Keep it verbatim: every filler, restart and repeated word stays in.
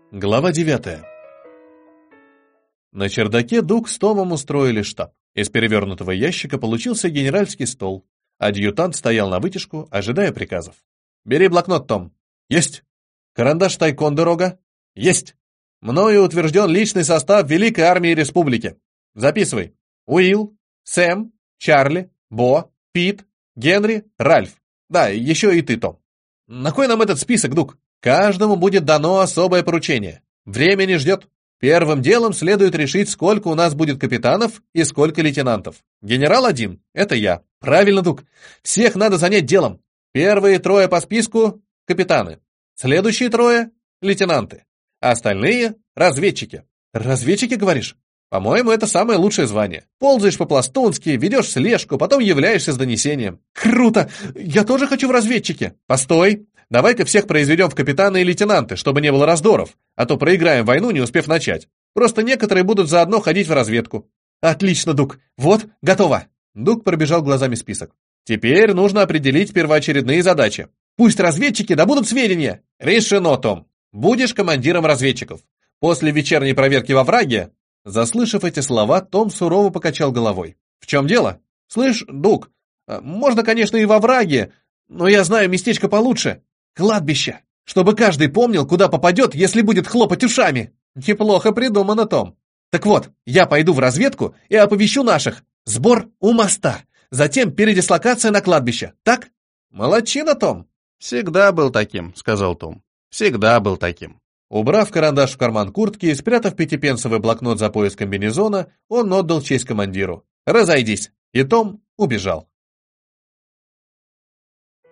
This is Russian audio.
Глава девятая. На чердаке Дуг с Томом устроили штаб. Из перевернутого ящика получился генеральский стол. Адъютант стоял на вытяжку, ожидая приказов. «Бери блокнот, Том». «Есть». «Карандаш Тайкондерога». «Есть». «Мною утвержден личный состав Великой Армии Республики». «Записывай. Уилл, Сэм, Чарли, Бо, Пит, Генри, Ральф. Да, еще и ты, Том». «На кой нам этот список, Дуг?» «Каждому будет дано особое поручение. Время не ждет. Первым делом следует решить, сколько у нас будет капитанов и сколько лейтенантов. Генерал один — это я». «Правильно, Дуг. Всех надо занять делом. Первые трое по списку — капитаны. Следующие трое — лейтенанты. А остальные — разведчики». «Разведчики, говоришь?» «По-моему, это самое лучшее звание. Ползаешь по-пластунски, ведешь слежку, потом являешься с донесением». «Круто! Я тоже хочу в разведчики!» «Постой! Давай-ка всех произведем в капитаны и лейтенанты, чтобы не было раздоров, а то проиграем войну, не успев начать. Просто некоторые будут заодно ходить в разведку». «Отлично, Дуг! Вот, готово!» Дуг пробежал глазами список. «Теперь нужно определить первоочередные задачи. Пусть разведчики добудут сведения!» «Решено, Том! Будешь командиром разведчиков. После вечерней проверки во враге...» Заслышав эти слова, Том сурово покачал головой. «В чем дело? Слышь, Дуг, можно, конечно, и во враге, но я знаю местечко получше. Кладбище, чтобы каждый помнил, куда попадет, если будет хлопать ушами». «Неплохо придумано, Том. Так вот, я пойду в разведку и оповещу наших. Сбор у моста, затем передислокация на кладбище. Так?» «Молодчина, Том». «Всегда был таким», — сказал Том. «Всегда был таким». Убрав карандаш в карман куртки и спрятав пятипенсовый блокнот за пояс комбинезона, он отдал честь командиру. «Разойдись!» И Том убежал.